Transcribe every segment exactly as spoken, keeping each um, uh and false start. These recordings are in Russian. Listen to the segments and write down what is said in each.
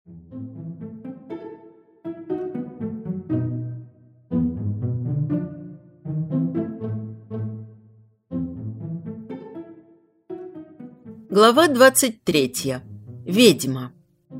Глава двадцать третья. Ведьма.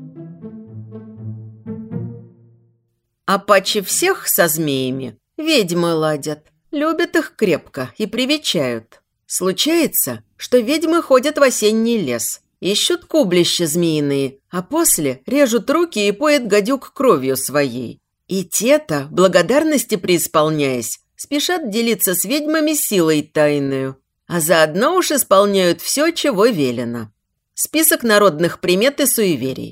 А паче всех со змеями ведьмы ладят, любят их крепко и привечают. Случается, что ведьмы ходят в осенний лес, ищут кублища змеиные, а после режут руки и поят гадюк кровью своей. И те-то, благодарности преисполняясь, спешат делиться с ведьмами силой тайною, а заодно уж исполняют все, чего велено. Список народных примет и суеверий.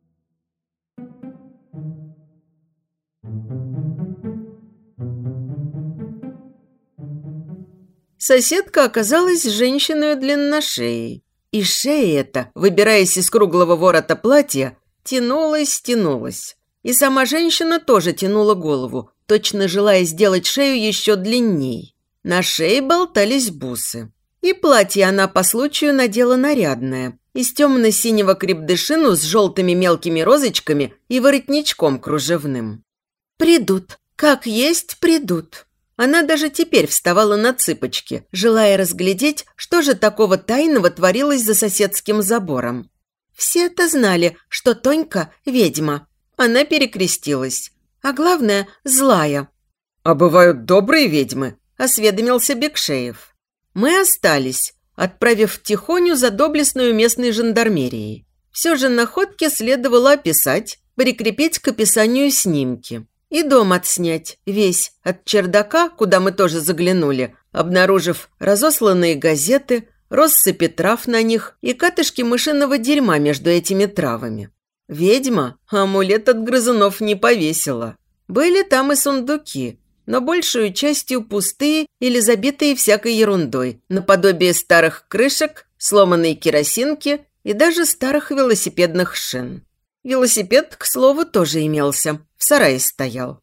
Соседка оказалась женщиной длинношеей. И шея эта, выбираясь из круглого ворота платья, тянулась, тянулась. И сама женщина тоже тянула голову, точно желая сделать шею еще длинней. На шее болтались бусы. И платье она по случаю надела нарядное, из темно-синего крепдышину с желтыми мелкими розочками и воротничком кружевным. «Придут, как есть придут». Она даже теперь вставала на цыпочки, желая разглядеть, что же такого тайного творилось за соседским забором. Все-то знали, что Тонька – ведьма. Она перекрестилась. А главное – злая. «А бывают добрые ведьмы?» – осведомился Бекшеев. Мы остались, отправив тихоню за доблестную местной жандармерией. Все же находки следовало описать, прикрепить к описанию снимки. И дом отснять, весь, от чердака, куда мы тоже заглянули, обнаружив разосланные газеты, россыпи трав на них и катышки мышиного дерьма между этими травами. Ведьма амулет от грызунов не повесила. Были там и сундуки, но большую частью пустые или забитые всякой ерундой, наподобие старых крышек, сломанной керосинки и даже старых велосипедных шин. Велосипед, к слову, тоже имелся, в сарае стоял.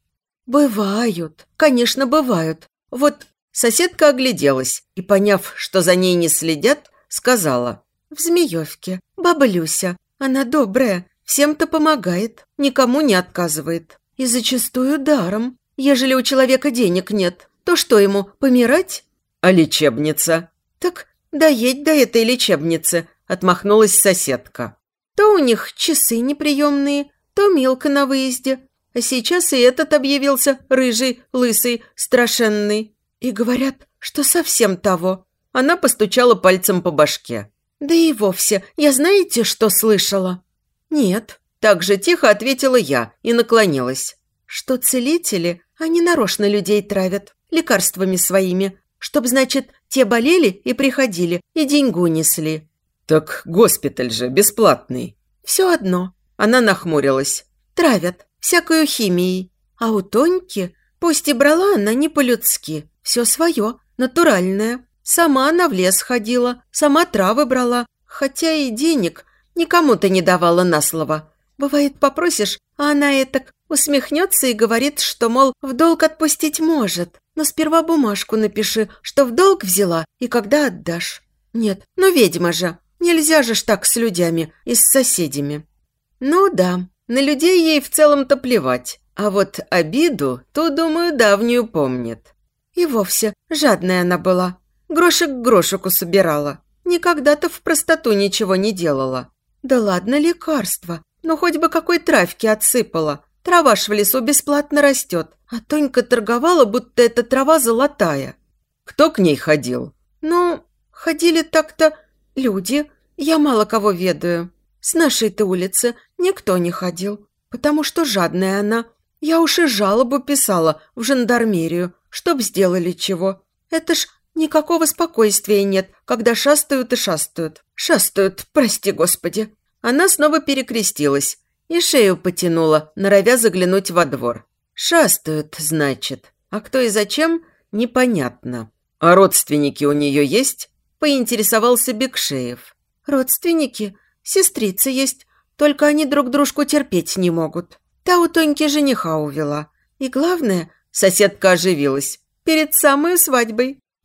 «Бывают, конечно, бывают. Вот соседка огляделась и, поняв, что за ней не следят, сказала: в Змеевке баба Люся, она добрая, всем-то помогает, никому не отказывает. И зачастую даром. Ежели у человека денег нет, то что ему, помирать?» «А лечебница?» «Так доедь до этой лечебницы», – отмахнулась соседка. «То у них часы неприемные, то Милка на выезде. А сейчас и этот объявился рыжий, лысый, страшенный. И говорят, что совсем того». Она постучала пальцем по башке. «Да и вовсе, я знаете, что слышала?» «Нет», – так же тихо ответила я и наклонилась. «Что целители, они нарочно людей травят, лекарствами своими, чтоб, значит, те болели и приходили, и деньгу несли». «Так госпиталь же бесплатный». «Все одно». Она нахмурилась. «Травят, всякую химией. А у Тоньки, пусть и брала она не по-людски, все свое, натуральное. Сама она в лес ходила, сама травы брала, хотя и денег никому-то не давала на слово. Бывает, попросишь, а она этак усмехнется и говорит, что, мол, в долг отпустить может, но сперва бумажку напиши, что в долг взяла и когда отдашь. Нет, ну ведьма же, нельзя же ж так с людьми и с соседями». Ну да, на людей ей в целом-то плевать, а вот обиду, ту, думаю, давнюю помнит. И вовсе жадная она была, грошек к грошику собирала, никогда-то в простоту ничего не делала. Да ладно лекарства, но хоть бы какой травки отсыпала. Трава ж в лесу бесплатно растет, а Тонька торговала, будто эта трава золотая. «Кто к ней ходил?» «Ну, ходили так-то люди, я мало кого ведаю. С нашей-то улицы никто не ходил, потому что жадная она. Я уж и жалобу писала в жандармерию, чтоб сделали чего. Это ж никакого спокойствия нет, когда шастают и шастают. Шастают, прости господи». Она снова перекрестилась и шею потянула, норовя заглянуть во двор. «Шастают, значит. А кто и зачем, непонятно». «А родственники у нее есть?» – поинтересовался Бекшеев. «Родственники? Сестрица есть, только они друг дружку терпеть не могут. Та у Тоньки жениха увела. И главное, соседка оживилась, перед самой свадьбой.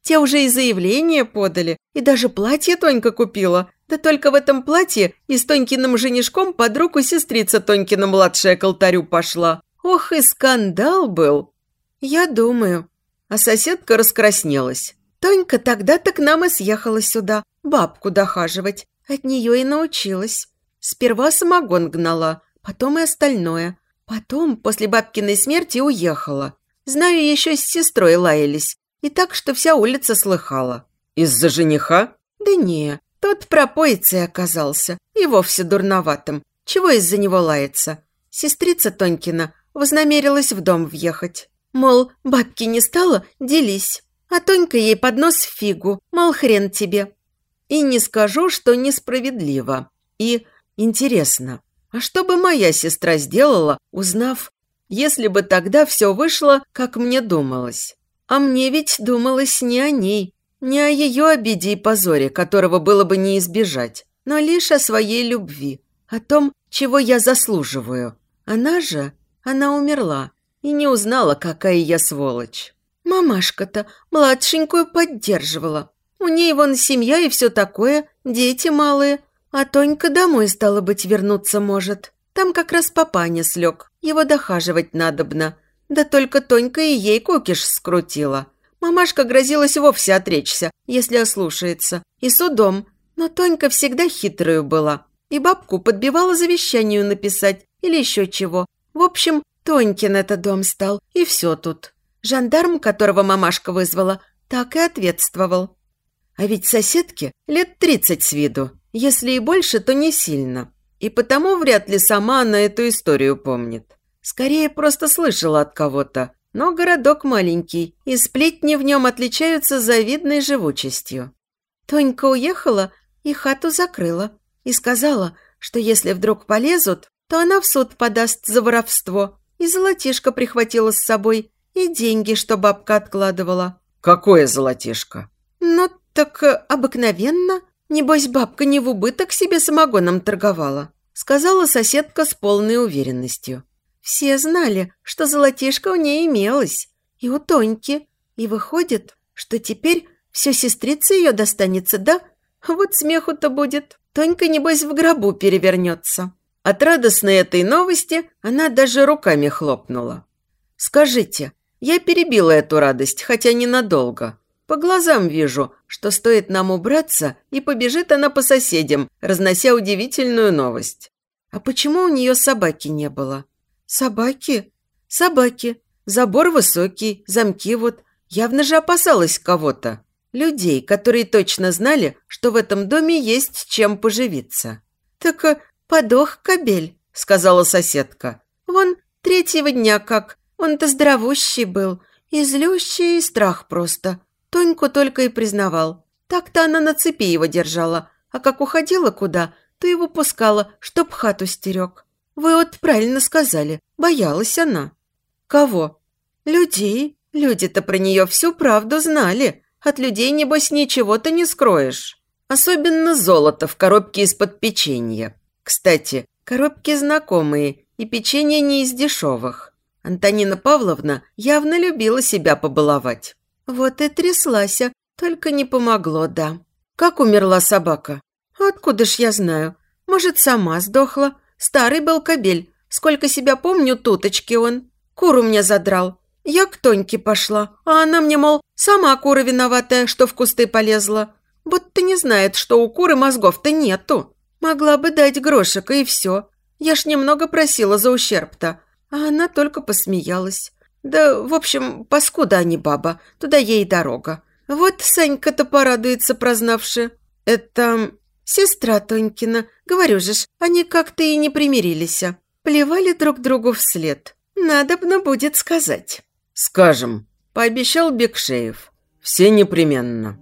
Те уже и заявление подали, и даже платье Тонька купила. Да только в этом платье и с Тонькиным женишком под руку сестрица Тонькина младшая к алтарю пошла. Ох, и скандал был. Я думаю. А соседка раскраснелась. Тонька тогда-то к нам и съехала сюда, бабку дохаживать. От нее и научилась. Сперва самогон гнала, потом и остальное. Потом, после бабкиной смерти, уехала. Знаю, еще с сестрой лаялись. И так, что вся улица слыхала. Из-за жениха? Да не, тот пропоицей оказался. И вовсе дурноватым. Чего из-за него лаяться? Сестрица Тонькина вознамерилась в дом въехать. Мол, бабки не стало, делись. А Тонька ей поднос фигу, мол, хрен тебе. И не скажу, что несправедливо. И интересно, а что бы моя сестра сделала, узнав, если бы тогда все вышло, как мне думалось? А мне ведь думалось не о ней, не о ее обиде и позоре, которого было бы не избежать, но лишь о своей любви, о том, чего я заслуживаю. Она же, она умерла и не узнала, какая я сволочь. Мамашка-то младшенькую поддерживала. У ней вон семья и все такое, дети малые. А Тонька домой, стало быть, вернуться может. Там как раз папаня слег, его дохаживать надобно. Да только Тонька и ей кукиш скрутила. Мамашка грозилась вовсе отречься, если ослушается, и судом. Но Тонька всегда хитрою была. И бабку подбивала завещанию написать или еще чего. В общем, Тонькин это дом стал, и все тут. Жандарм, которого мамашка вызвала, так и ответствовал. А ведь соседке лет тридцать с виду. Если и больше, то не сильно. И потому вряд ли сама она эту историю помнит. Скорее, просто слышала от кого-то. Но городок маленький, и сплетни в нем отличаются завидной живучестью. Тонька уехала и хату закрыла. И сказала, что если вдруг полезут, то она в суд подаст за воровство. И золотишко прихватила с собой, и деньги, что бабка откладывала. Какое золотишко? Ну, так обыкновенно. Небось, бабка не в убыток себе самогоном торговала, сказала соседка с полной уверенностью. Все знали, что золотишко у ней имелось, и у Тоньки. И выходит, что теперь все сестрице ее достанется, да? Вот смеху-то будет. Тонька, небось, в гробу перевернется. От радостной этой новости она даже руками хлопнула. Скажите, я перебила эту радость, хотя ненадолго. По глазам вижу, что стоит нам убраться, и побежит она по соседям, разнося удивительную новость. А почему у нее собаки не было? Собаки? Собаки. Забор высокий, замки вот. Явно же опасалась кого-то. Людей, которые точно знали, что в этом доме есть чем поживиться. Так подох кобель, сказала соседка. Вон третьего дня как. Он-то здоровущий был, и злющий, и страх просто. Тоньку только и признавал. Так-то она на цепи его держала, а как уходила куда, то его пускала, чтоб хату стерег. Вы вот правильно сказали, боялась она. Кого? Людей. Люди-то про нее всю правду знали. От людей, небось, ничего-то не скроешь. Особенно золото в коробке из-под печенья. Кстати, коробки знакомые, и печенье не из дешевых. Антонина Павловна явно любила себя побаловать. Вот и тряслась, только не помогло, да. Как умерла собака? Откуда ж я знаю? Может, сама сдохла? Старый был кобель. Сколько себя помню, туточки он. Куру мне задрал. Я к Тоньке пошла, а она мне, мол, сама кура виноватая, что в кусты полезла. Будто не знает, что у куры мозгов-то нету. Могла бы дать грошек, и все. Я ж немного просила за ущерб-то. А она только посмеялась. Да, в общем, паскуда, а не баба. Туда ей дорога. Вот Санька-то порадуется, прознавши. Это сестра Тонькина. Говорю же ж, они как-то и не примирились. Плевали друг другу вслед. Надобно будет сказать. Скажем, пообещал Бекшеев. Все непременно.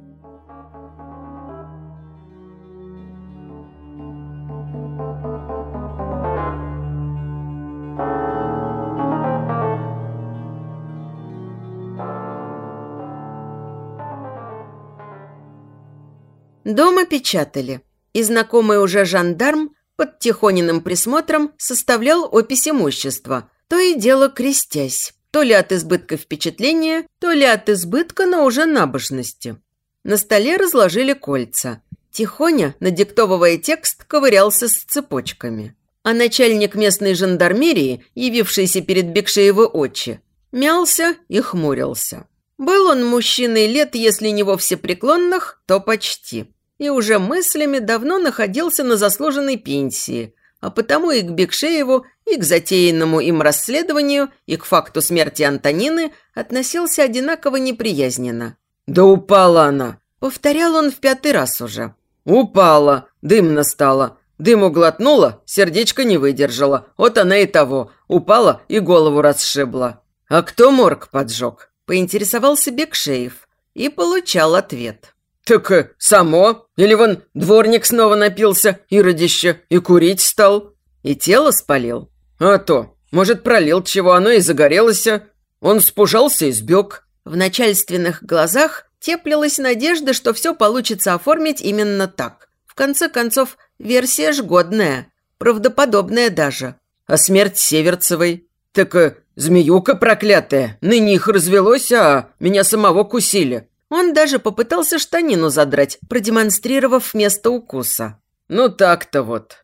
Дома печатали, и знакомый уже жандарм под Тихониным присмотром составлял опись имущества, то и дело крестясь. то ли от избытка впечатления, то ли от избытка, но уже набожности. На столе разложили кольца. Тихоня, надиктовывая текст, ковырялся с цепочками. А начальник местной жандармерии, явившийся перед Бекшеевы очи, мялся и хмурился. Был он мужчиной лет, если не вовсе преклонных, то почти. И уже мыслями давно находился на заслуженной пенсии, а потому и к Бекшееву, и к затеянному им расследованию, и к факту смерти Антонины относился одинаково неприязненно. «Да упала она!» — повторял он в пятый раз уже. «Упала, дымно стало. Дыму глотнула, сердечко не выдержала. Вот она и того. Упала и голову расшибла. А кто морг поджег?» — поинтересовался Бекшеев и получал ответ. «Так э, само. Или вон дворник снова напился, иродище, и курить стал. И тело спалил. А то, может, пролил чего, оно и загорелось. Он спужался и сбег». В начальственных глазах теплилась надежда, что все получится оформить именно так. В конце концов, версия ж годная, правдоподобная даже. А смерть Северцевой? Так э, змеюка проклятая, ныне их развелось, а меня самого кусили. Он даже попытался штанину задрать, продемонстрировав место укуса. Ну так-то вот.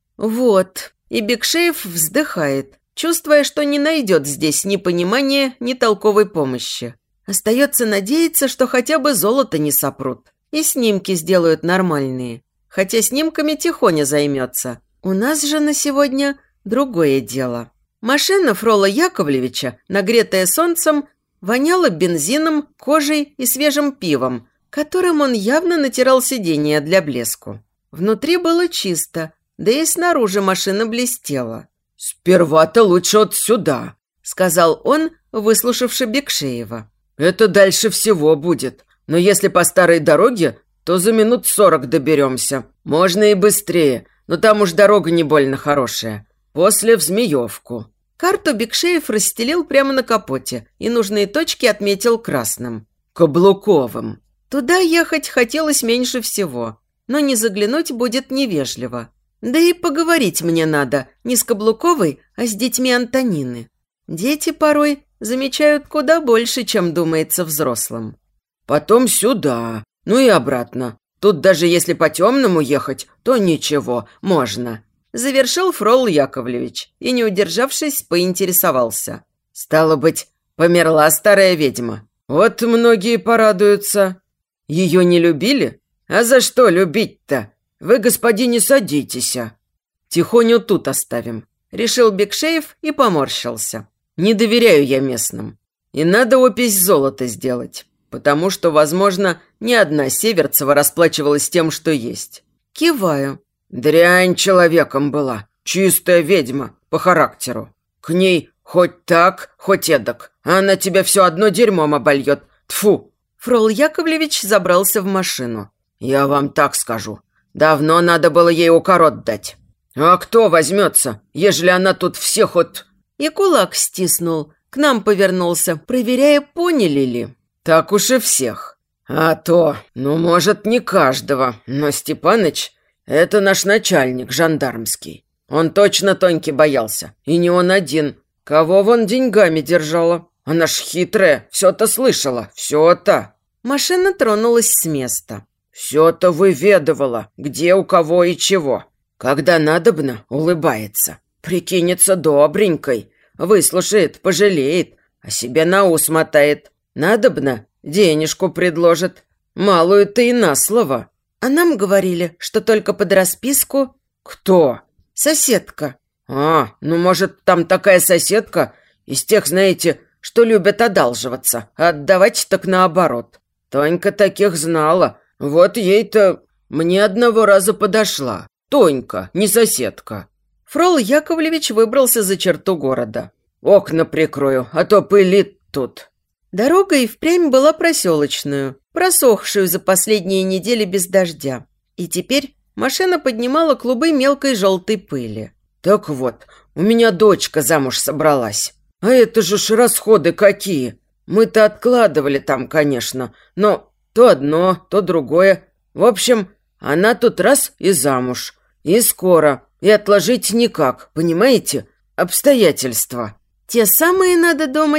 Вот. И Бекшеев вздыхает, чувствуя, что не найдет здесь ни понимания, ни толковой помощи. Остается надеяться, что хотя бы золото не сопрут. И снимки сделают нормальные. Хотя снимками Тихоня займется. У нас же на сегодня другое дело. Машина Фрола Яковлевича, нагретая солнцем, воняла бензином, кожей и свежим пивом, которым он явно натирал сиденье для блеску. Внутри было чисто, да и снаружи машина блестела. «Сперва-то лучше от сюда», — сказал он, выслушавши Бекшеева. «Это дальше всего будет. Но если по старой дороге, то за минут сорок доберемся. Можно и быстрее, но там уж дорога не больно хорошая. После в Змеевку». Карту Бекшеев расстелил прямо на капоте и нужные точки отметил красным. «Каблуковым». Туда ехать хотелось меньше всего, но не заглянуть будет невежливо. Да и поговорить мне надо не с Каблуковой, а с детьми Антонины. Дети порой замечают куда больше, чем думается взрослым. «Потом сюда, ну и обратно. Тут даже если по-темному ехать, то ничего, можно». Завершил Фрол Яковлевич и, не удержавшись, поинтересовался. «Стало быть, померла старая ведьма. Вот многие порадуются. Ее не любили? А за что любить-то? Вы, господине, садитесь. Тихоню тут оставим», – решил Бекшеев и поморщился. «Не доверяю я местным. И надо опись золота сделать, потому что, возможно, ни одна Северцева расплачивалась тем, что есть». Киваю. «Дрянь человеком была, чистая ведьма по характеру. К ней хоть так, хоть эдак, а она тебя все одно дерьмом обольет. Тьфу!» Фрол Яковлевич забрался в машину. «Я вам так скажу. Давно надо было ей укорот дать. А кто возьмется, ежели она тут всех от...» И кулак стиснул, к нам повернулся, проверяя, поняли ли. «Так уж и всех. А то, ну, может, не каждого, но Степаныч... Это наш начальник жандармский. Он точно Тоньки боялся. И не он один. Кого вон деньгами держала? Она ж хитрая, все-то слышала, все-то». Машина тронулась с места. «Все-то выведывала, где у кого и чего. Когда надобно, улыбается. Прикинется добренькой. Выслушает, пожалеет, а себе на ус мотает. Надобно, денежку предложит. Малую-то и на слово». А нам говорили, что только под расписку. «Кто?» «Соседка». «А, ну, может, там такая соседка из тех, знаете, что любят одалживаться, а отдавать так наоборот. Тонька таких знала. Вот ей-то мне одного раза подошла. Тонька, не соседка». Фрол Яковлевич выбрался за черту города. «Окна прикрою, а то пылит тут». Дорога и впрямь была проселочную, просохшую за последние недели без дождя. И теперь машина поднимала клубы мелкой желтой пыли. «Так вот, у меня дочка замуж собралась. А это же ж расходы какие. Мы-то откладывали там, конечно, но то одно, то другое. В общем, она тут раз и замуж. И скоро. И отложить никак, понимаете? Обстоятельства». Те самые, надо думать,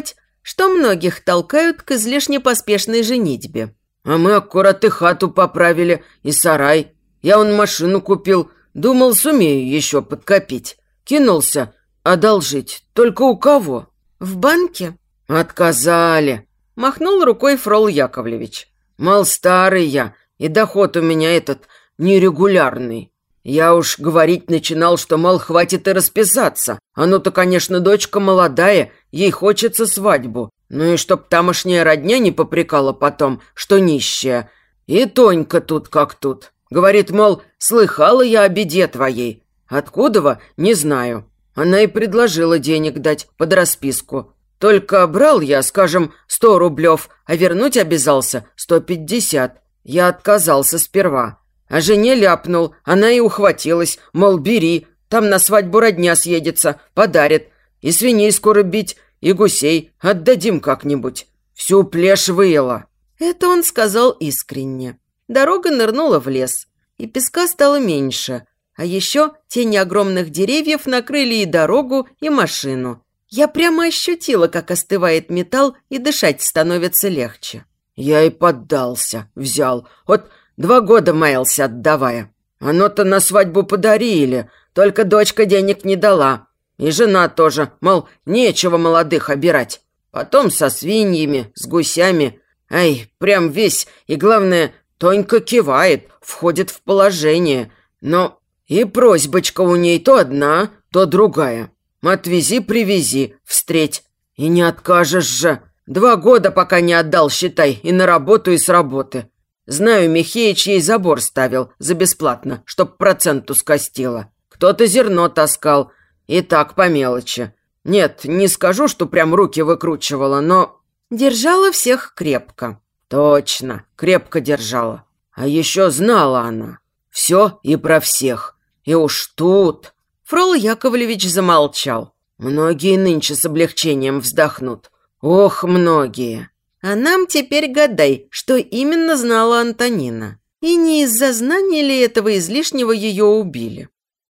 что многих толкают к излишне поспешной женитьбе. А мы аккурат и хату поправили, и сарай. Я вон машину купил, думал, сумею еще подкопить. Кинулся одолжить, только у кого? В банке? Отказали. Махнул рукой Фрол Яковлевич. Мол, старый я, и доход у меня этот нерегулярный. Я уж говорить начинал, что, мол, хватит и расписаться. А ну-то, конечно, дочка молодая, ей хочется свадьбу. Ну и чтоб тамошняя родня не попрекала потом, что нищая. И Тонька тут как тут. Говорит, мол, слыхала я о беде твоей. Откуда-во, не знаю. Она и предложила денег дать под расписку. Только брал я, скажем, сто рублев, а вернуть обязался сто пятьдесят. Я отказался сперва. А жене ляпнул, она и ухватилась, мол, бери, там на свадьбу родня съедется, подарит. И свиней скоро бить, и гусей отдадим как-нибудь. Всю плешь выела. Это он сказал искренне. Дорога нырнула в лес, и песка стало меньше. А еще тени огромных деревьев накрыли и дорогу, и машину. Я прямо ощутила, как остывает металл, и дышать становится легче. Я и поддался, взял. Вот два года маялся, отдавая. Оно-то на свадьбу подарили, только дочка денег не дала. И жена тоже, мол, нечего молодых обирать. Потом со свиньями, с гусями. Ай, прям весь. И главное, Тонька кивает, входит в положение. Но и просьбочка у ней то одна, то другая. Отвези-привези, встреть. И не откажешь же. Два года пока не отдал, считай, и на работу, и с работы. Знаю, Михеич ей забор ставил за бесплатно, чтоб проценту скостило. Кто-то зерно таскал. И так по мелочи. Нет, не скажу, что прям руки выкручивала, но... Держала всех крепко. Точно, крепко держала. А еще знала она. Все и про всех. И уж тут... Фрол Яковлевич замолчал. Многие нынче с облегчением вздохнут. Ох, многие. А нам теперь гадай, что именно знала Антонина. И не из-за знания ли этого излишнего ее убили.